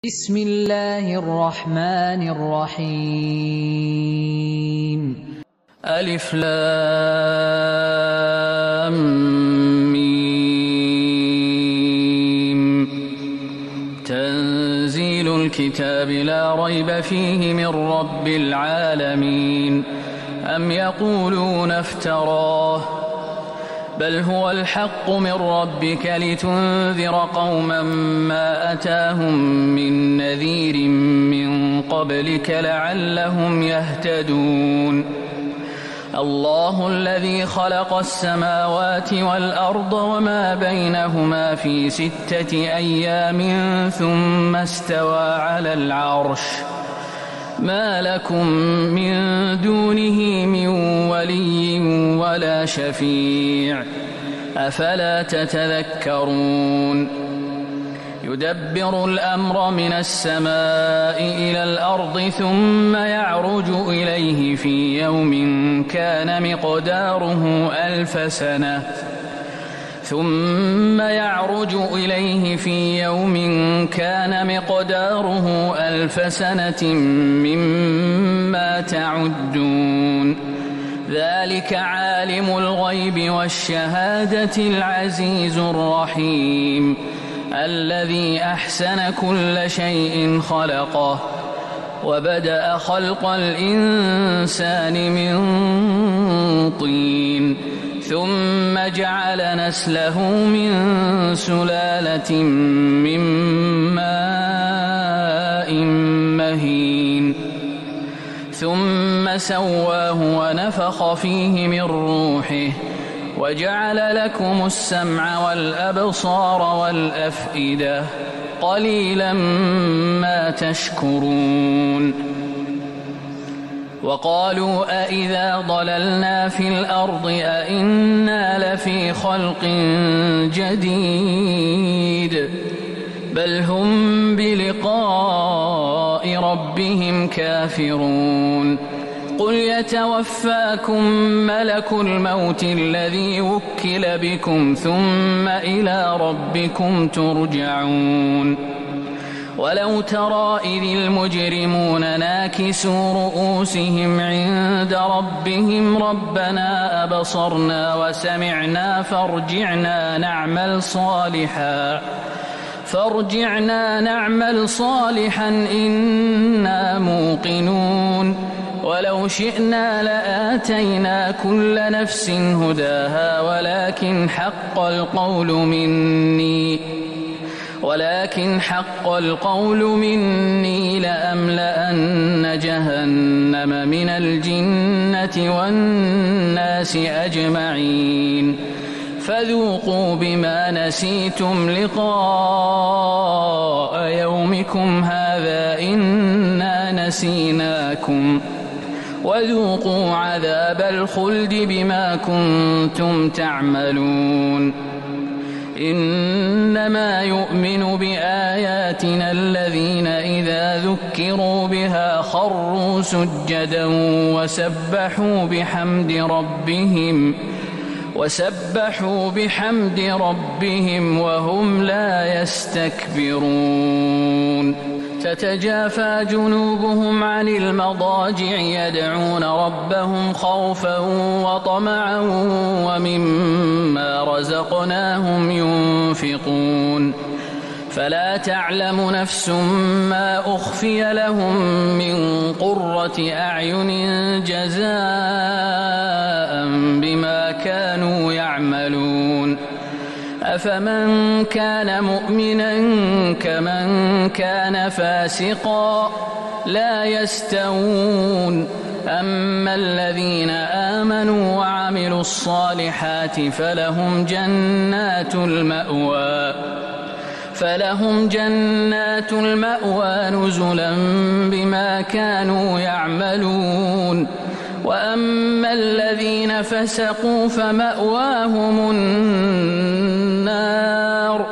بسم الله الرحمن الرحيم. ألف لام ميم. تنزيل الكتاب لا ريب فيه من رب العالمين. أم يقولون افتراه بل هو الحق من ربك لتنذر قوما ما أتاهم من نذير من قبلك لعلهم يهتدون. الله الذي خلق السماوات والأرض وما بينهما في 6 أيام ثم استوى على العرش. ما لكم من دونه من ولي ولا شفيع أفلا تتذكرون. يدبر الأمر من السماء إلى الأرض ثم يعرج إليه في يوم كان مقداره 1000 سنة ثم يعرج إليه في يوم كان مقداره 1000 سنة مما تعدون. ذلك عالم الغيب والشهادة العزيز الرحيم الذي أحسن كل شيء خلقه وبدأ خلق الإنسان من طين ثم جعل نسله من سلالة من ماء مهين ثم سواه ونفخ فيه من روحه وجعل لكم السمع والأبصار والأفئدة قليلا ما تشكرون. وقالوا أئذا ضللنا في الأرض أئنا لفي خلق جديد بل هم بلقاء ربهم كافرون. قل يتوفاكم ملك الموت الذي وكل بكم ثم إلى ربكم ترجعون. ولو ترى إذ المجرمون ناكسوا رؤوسهم عند ربهم ربنا أبصرنا وسمعنا فارجعنا نعمل صالحا إنا موقنون. ولو شئنا لآتينا كل نفس هداها ولكن حق القول مني لأملأن جهنم من الجنة والناس أجمعين. فذوقوا بما نسيتم لقاء يومكم هذا إنا نسيناكم وذوقوا عذاب الخلد بما كنتم تعملون. إنما يؤمن بآياتنا الذين إذا ذكروا بها خروا سجدا وسبحوا بحمد ربهم وهم لا يستكبرون. تتجافى جنوبهم عن المضاجع يدعون ربهم خوفا وطمعا ومما رزقناهم ينفقون. فلا تعلم نفس ما أخفي لهم من قرة أعين جزاء بما كانوا يعملون. أفمن كان مؤمنا كمن كان فاسقا لا يستوون. أما الذين آمنوا وعملوا الصالحات فلهم جنات المأوى نزلا بما كانوا يعملون. وأما الذين فسقوا فمأواهم النار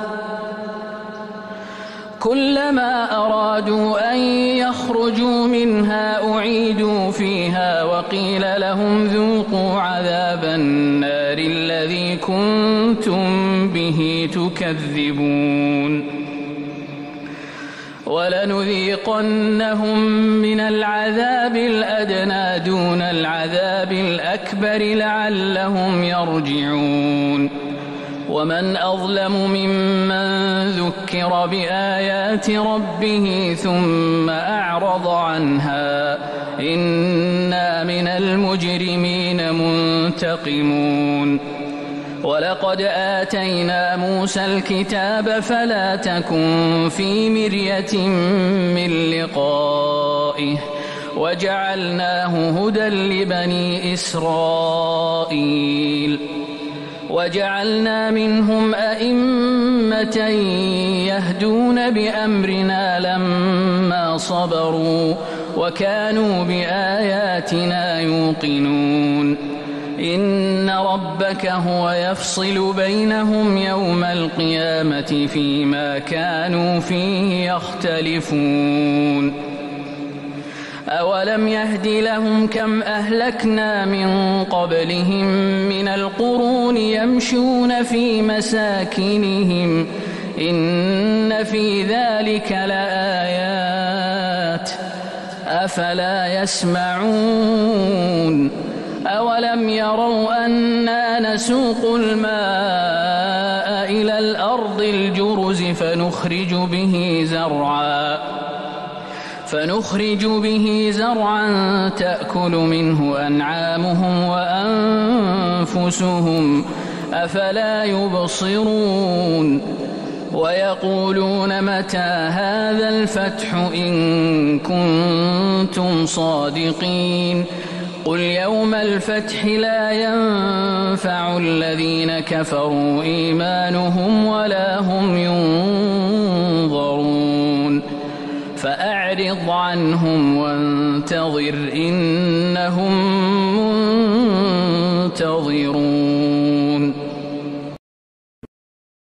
كلما أرادوا أن يخرجوا منها أعيدوا فيها وقيل لهم ذوقوا عذاب النار الذي كنتم به تكذبون. ولنذيقنهم من العذاب الأدنى دون العذاب الأكبر لعلهم يرجعون ومن أظلم ممن ذكر بآيات ربه ثم أعرض عنها إنا من المجرمين منتقمون ولقد آتينا موسى الكتاب فلا تكن في مرية من لقائه وجعلناه هدى لبني إسرائيل وجعلنا منهم أئمة يهدون بأمرنا لما صبروا وكانوا بآياتنا يوقنون إن ربك هو يفصل بينهم يوم القيامة فيما كانوا فيه يختلفون أولم يهد لهم كم أهلكنا من قبلهم من القرون يمشون في مساكنهم إن في ذلك لآيات أفلا يسمعون أولم يروا أنا نسوق الماء إلى الأرض الجرز فنخرج به زرعا تأكل منه أنعامهم وأنفسهم أفلا يبصرون ويقولون متى هذا الفتح إن كنتم صادقين قل يوم الفتح لا ينفع الذين كفروا إيمانهم ولا هم ينظرون فأعرض عنهم وانتظر إنهم منتظرون